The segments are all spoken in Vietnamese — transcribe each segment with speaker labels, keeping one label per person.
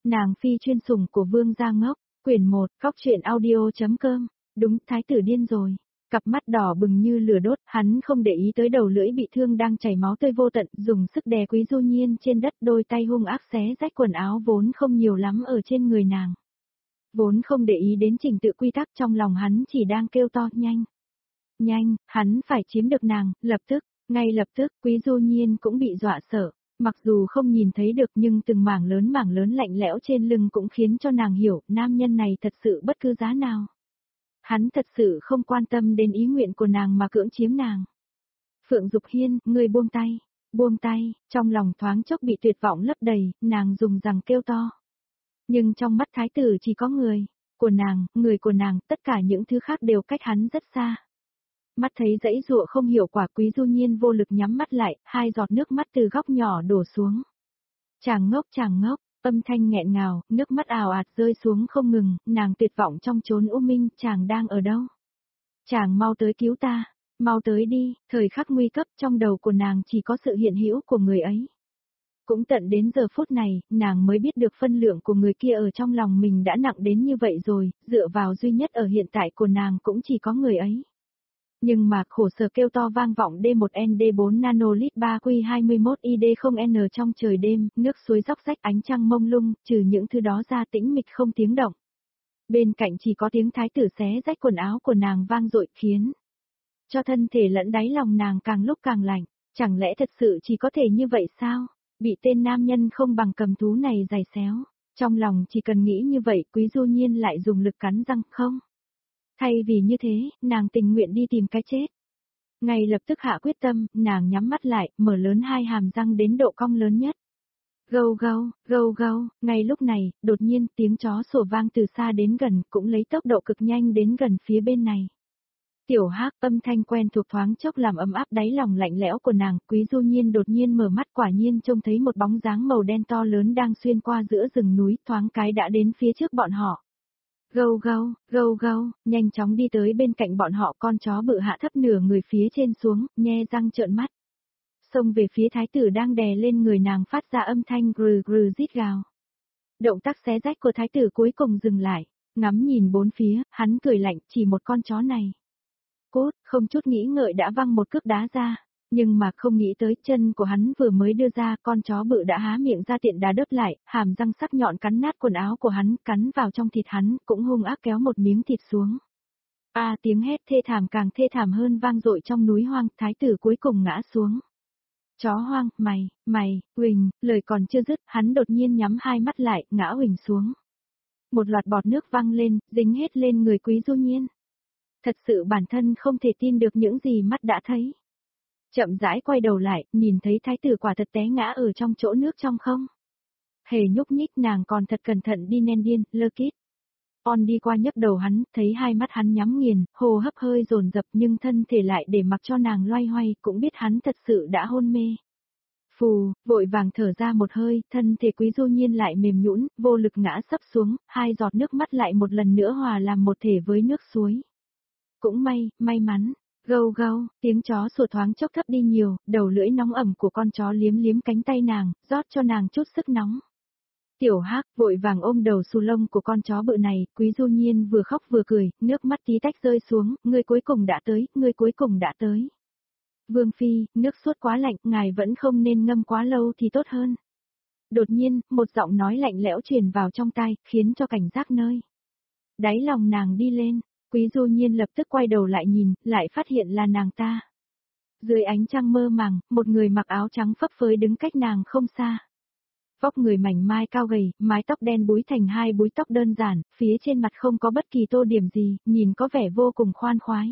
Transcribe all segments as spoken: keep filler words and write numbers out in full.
Speaker 1: Nàng phi chuyên sủng của Vương gia ngốc, quyển một, góc truyện audio.com, đúng, thái tử điên rồi. Cặp mắt đỏ bừng như lửa đốt, hắn không để ý tới đầu lưỡi bị thương đang chảy máu tươi vô tận, dùng sức đè Quý Du Nhiên trên đất, đôi tay hung ác xé rách quần áo vốn không nhiều lắm ở trên người nàng. Vốn không để ý đến trình tự quy tắc, trong lòng hắn chỉ đang kêu to, nhanh. Nhanh, hắn phải chiếm được nàng, lập tức, ngay lập tức, Quý Du Nhiên cũng bị dọa sợ. Mặc dù không nhìn thấy được nhưng từng mảng lớn mảng lớn lạnh lẽo trên lưng cũng khiến cho nàng hiểu, nam nhân này thật sự bất cứ giá nào. Hắn thật sự không quan tâm đến ý nguyện của nàng mà cưỡng chiếm nàng. Phượng Dục Hiên, ngươi buông tay, buông tay, trong lòng thoáng chốc bị tuyệt vọng lấp đầy, nàng dùng rằng kêu to. Nhưng trong mắt thái tử chỉ có người, của nàng, người của nàng, tất cả những thứ khác đều cách hắn rất xa. Mắt thấy dãy dụa không hiểu quả, Quý Du Nhiên vô lực nhắm mắt lại, hai giọt nước mắt từ góc nhỏ đổ xuống. Chàng ngốc chàng ngốc, âm thanh nghẹn ngào, nước mắt ào ạt rơi xuống không ngừng, nàng tuyệt vọng trong chốn u minh, chàng đang ở đâu? Chàng mau tới cứu ta, mau tới đi, thời khắc nguy cấp trong đầu của nàng chỉ có sự hiện hữu của người ấy. Cũng tận đến giờ phút này, nàng mới biết được phân lượng của người kia ở trong lòng mình đã nặng đến như vậy rồi, dựa vào duy nhất ở hiện tại của nàng cũng chỉ có người ấy. Nhưng mà khổ sở kêu to vang vọng D một N D bốn nanolit ba Q hai mốt I D không N trong trời đêm, nước suối róc rách ánh trăng mông lung, trừ những thứ đó ra tĩnh mịch không tiếng động. Bên cạnh chỉ có tiếng thái tử xé rách quần áo của nàng vang dội khiến cho thân thể lẫn đáy lòng nàng càng lúc càng lạnh, chẳng lẽ thật sự chỉ có thể như vậy sao? Bị tên nam nhân không bằng cầm thú này giày xéo, trong lòng chỉ cần nghĩ như vậy Quý Du Nhiên lại dùng lực cắn răng không. Thay vì như thế, nàng tình nguyện đi tìm cái chết. Ngay lập tức hạ quyết tâm, nàng nhắm mắt lại, mở lớn hai hàm răng đến độ cong lớn nhất. Gâu gâu, gâu gâu, ngay lúc này, đột nhiên tiếng chó sủa vang từ xa đến gần, cũng lấy tốc độ cực nhanh đến gần phía bên này. Tiểu Hắc, âm thanh quen thuộc thoáng chốc làm ấm áp đáy lòng lạnh lẽo của nàng, Quý Du Nhiên đột nhiên mở mắt, quả nhiên trông thấy một bóng dáng màu đen to lớn đang xuyên qua giữa rừng núi, thoáng cái đã đến phía trước bọn họ. Gâu gâu, gâu gâu, nhanh chóng đi tới bên cạnh bọn họ, con chó bự hạ thấp nửa người phía trên xuống, nhe răng trợn mắt. Xông về phía thái tử đang đè lên người nàng, phát ra âm thanh grừ grừ rít gào. Động tác xé rách của thái tử cuối cùng dừng lại, ngắm nhìn bốn phía, hắn cười lạnh, chỉ một con chó này. Cốt, không chút nghĩ ngợi đã văng một cước đá ra, nhưng mà không nghĩ tới chân của hắn vừa mới đưa ra, con chó bự đã há miệng ra tiện đá đớp lại, hàm răng sắc nhọn cắn nát quần áo của hắn, cắn vào trong thịt hắn, cũng hung ác kéo một miếng thịt xuống. A à, tiếng hét thê thảm càng thê thảm hơn vang dội trong núi hoang, thái tử cuối cùng ngã xuống. Chó hoang, mày, mày, huỳnh, lời còn chưa dứt, hắn đột nhiên nhắm hai mắt lại, ngã huỳnh xuống. Một loạt bọt nước văng lên, dính hết lên người Quý Du Nhiên. Thật sự bản thân không thể tin được những gì mắt đã thấy. Chậm rãi quay đầu lại, nhìn thấy thái tử quả thật té ngã ở trong chỗ nước trong không. Hề nhúc nhích, nàng còn thật cẩn thận đi nen điên, lơ kít. On đi qua nhấc đầu hắn, thấy hai mắt hắn nhắm nghiền, hô hấp hơi dồn dập nhưng thân thể lại để mặc cho nàng loay hoay, cũng biết hắn thật sự đã hôn mê. Phù, vội vàng thở ra một hơi, thân thể Quý Du Nhiên lại mềm nhũn, vô lực ngã sấp xuống, hai giọt nước mắt lại một lần nữa hòa làm một thể với nước suối. Cũng may, may mắn. Gâu gâu, tiếng chó sủa thoáng chốc thấp đi nhiều, đầu lưỡi nóng ẩm của con chó liếm liếm cánh tay nàng, rót cho nàng chút sức nóng. Tiểu Hắc vội vàng ôm đầu xù lông của con chó bự này, Quý Du Nhiên vừa khóc vừa cười, nước mắt tí tách rơi xuống, ngươi cuối cùng đã tới, ngươi cuối cùng đã tới. Vương Phi, nước sốt quá lạnh, ngài vẫn không nên ngâm quá lâu thì tốt hơn. Đột nhiên, một giọng nói lạnh lẽo truyền vào trong tai, khiến cho cảnh giác nơi đáy lòng nàng đi lên. Quý Du Nhiên lập tức quay đầu lại nhìn, lại phát hiện là nàng ta. Dưới ánh trăng mơ màng, một người mặc áo trắng phấp phới đứng cách nàng không xa. Vóc người mảnh mai cao gầy, mái tóc đen búi thành hai búi tóc đơn giản, phía trên mặt không có bất kỳ tô điểm gì, nhìn có vẻ vô cùng khoan khoái.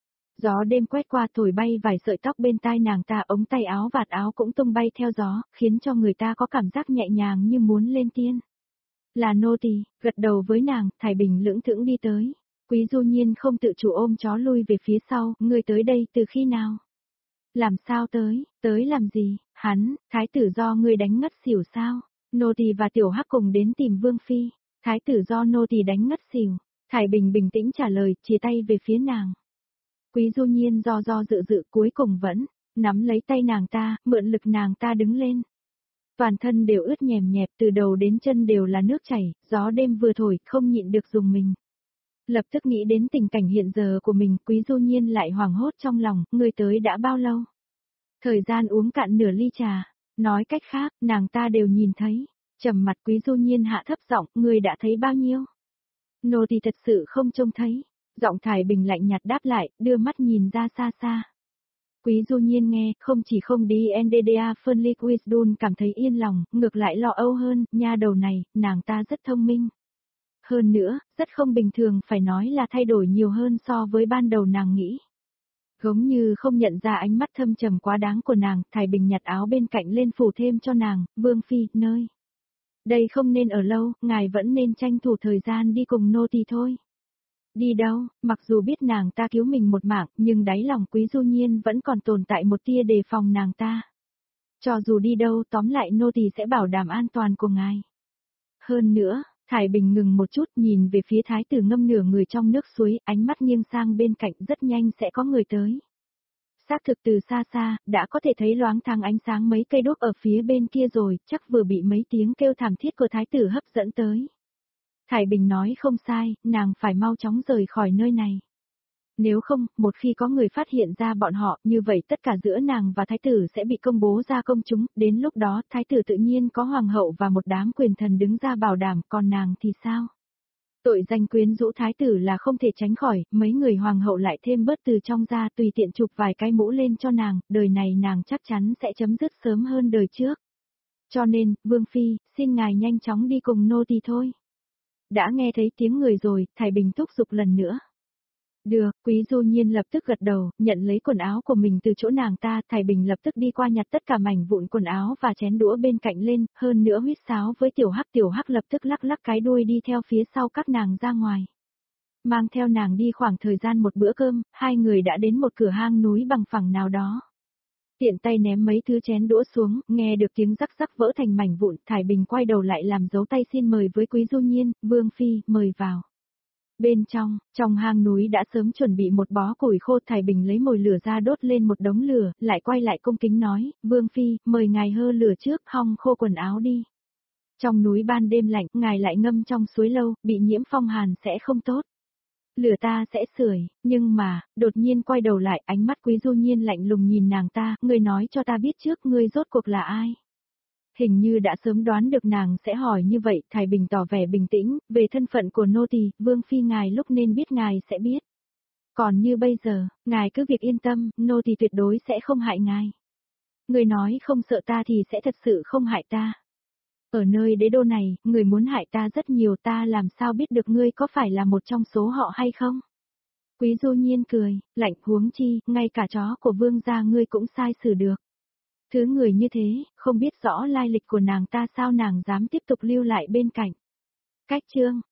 Speaker 1: Gió đêm quét qua thổi bay vài sợi tóc bên tai nàng ta, ống tay áo vạt áo cũng tung bay theo gió, khiến cho người ta có cảm giác nhẹ nhàng như muốn lên tiên. Là nô tỳ, gật đầu với nàng, Thái Bình lưỡng thững đi tới. Quý Du Nhiên không tự chủ ôm chó lui về phía sau, ngươi tới đây từ khi nào? Làm sao tới, tới làm gì? Hắn, thái tử do ngươi đánh ngất xỉu sao? Nô tỳ và Tiểu Hắc cùng đến tìm Vương Phi. Thái tử do nô tỳ đánh ngất xỉu. Thái Bình bình tĩnh trả lời, chia tay về phía nàng. Quý Du Nhiên do do dự dự cuối cùng vẫn nắm lấy tay nàng ta, mượn lực nàng ta đứng lên. Toàn thân đều ướt nhèm nhẹp, từ đầu đến chân đều là nước chảy, gió đêm vừa thổi, không nhịn được dùng mình. Lập tức nghĩ đến tình cảnh hiện giờ của mình, Quý Du Nhiên lại hoảng hốt trong lòng, người tới đã bao lâu? Thời gian uống cạn nửa ly trà, nói cách khác, nàng ta đều nhìn thấy. Trầm mặt Quý Du Nhiên hạ thấp giọng, người đã thấy bao nhiêu? Nô tỳ thật sự không trông thấy. Giọng Thải Bình lạnh nhạt đáp lại, đưa mắt nhìn ra xa xa. Quý Du Nhiên nghe, không chỉ không đi en đê đê a phân ly Wisdom cảm thấy yên lòng, ngược lại lo âu hơn, nha đầu này, nàng ta rất thông minh. Hơn nữa, rất không bình thường phải nói là thay đổi nhiều hơn so với ban đầu nàng nghĩ. Giống như không nhận ra ánh mắt thâm trầm quá đáng của nàng, Thải Bình nhặt áo bên cạnh lên phủ thêm cho nàng, Vương Phi, nơi. Đây không nên ở lâu, ngài vẫn nên tranh thủ thời gian đi cùng nô tỳ thôi. Đi đâu, mặc dù biết nàng ta cứu mình một mạng, nhưng đáy lòng Quý Du Nhiên vẫn còn tồn tại một tia đề phòng nàng ta. Cho dù đi đâu tóm lại nô tỳ sẽ bảo đảm an toàn của ngài. Hơn nữa, Thải Bình ngừng một chút nhìn về phía thái tử ngâm nửa người trong nước suối, ánh mắt nghiêng sang bên cạnh rất nhanh sẽ có người tới. Xác thực từ xa xa, đã có thể thấy loáng thoáng ánh sáng mấy cây đuốc ở phía bên kia rồi, chắc vừa bị mấy tiếng kêu thảm thiết của thái tử hấp dẫn tới. Thải Bình nói không sai, nàng phải mau chóng rời khỏi nơi này. Nếu không, một khi có người phát hiện ra bọn họ, như vậy tất cả giữa nàng và thái tử sẽ bị công bố ra công chúng, đến lúc đó thái tử tự nhiên có hoàng hậu và một đám quyền thần đứng ra bảo đảm, còn nàng thì sao? Tội danh quyến rũ thái tử là không thể tránh khỏi, mấy người hoàng hậu lại thêm bớt từ trong ra tùy tiện chụp vài cái mũ lên cho nàng, đời này nàng chắc chắn sẽ chấm dứt sớm hơn đời trước. Cho nên, Vương Phi, xin ngài nhanh chóng đi cùng nô tỳ thôi. Đã nghe thấy tiếng người rồi, Thải Bình thúc giục lần nữa. Được, Quý Du Nhiên lập tức gật đầu, nhận lấy quần áo của mình từ chỗ nàng ta, Thải Bình lập tức đi qua nhặt tất cả mảnh vụn quần áo và chén đũa bên cạnh lên, hơn nữa huýt sáo với Tiểu Hắc, Tiểu Hắc lập tức lắc lắc cái đuôi đi theo phía sau các nàng ra ngoài. Mang theo nàng đi khoảng thời gian một bữa cơm, hai người đã đến một cửa hang núi bằng phẳng nào đó. Tiện tay ném mấy thứ chén đũa xuống, nghe được tiếng rắc rắc vỡ thành mảnh vụn, Thải Bình quay đầu lại làm dấu tay xin mời với Quý Du Nhiên, Vương Phi, mời vào. Bên trong, trong hang núi đã sớm chuẩn bị một bó củi khô, Thải Bình lấy mồi lửa ra đốt lên một đống lửa, lại quay lại cung kính nói, Vương Phi, mời ngài hơ lửa trước, hong khô quần áo đi. Trong núi ban đêm lạnh, ngài lại ngâm trong suối lâu, bị nhiễm phong hàn sẽ không tốt. Lửa ta sẽ sưởi, nhưng mà, đột nhiên quay đầu lại, ánh mắt Quý Du Nhiên lạnh lùng nhìn nàng ta, ngươi nói cho ta biết trước, ngươi rốt cuộc là ai? Hình như đã sớm đoán được nàng sẽ hỏi như vậy, Thải Bình tỏ vẻ bình tĩnh, về thân phận của nô tỳ, Vương Phi ngài lúc nên biết ngài sẽ biết. Còn như bây giờ, ngài cứ việc yên tâm, nô tỳ tuyệt đối sẽ không hại ngài. Người nói không sợ ta thì sẽ thật sự không hại ta. Ở nơi đế đô này, người muốn hại ta rất nhiều, ta làm sao biết được ngươi có phải là một trong số họ hay không? Quý Du Nhiên cười, lạnh, huống chi, ngay cả chó của vương gia ngươi cũng sai xử được. Thứ người như thế, không biết rõ lai lịch của nàng ta sao nàng dám tiếp tục lưu lại bên cạnh. Cách chương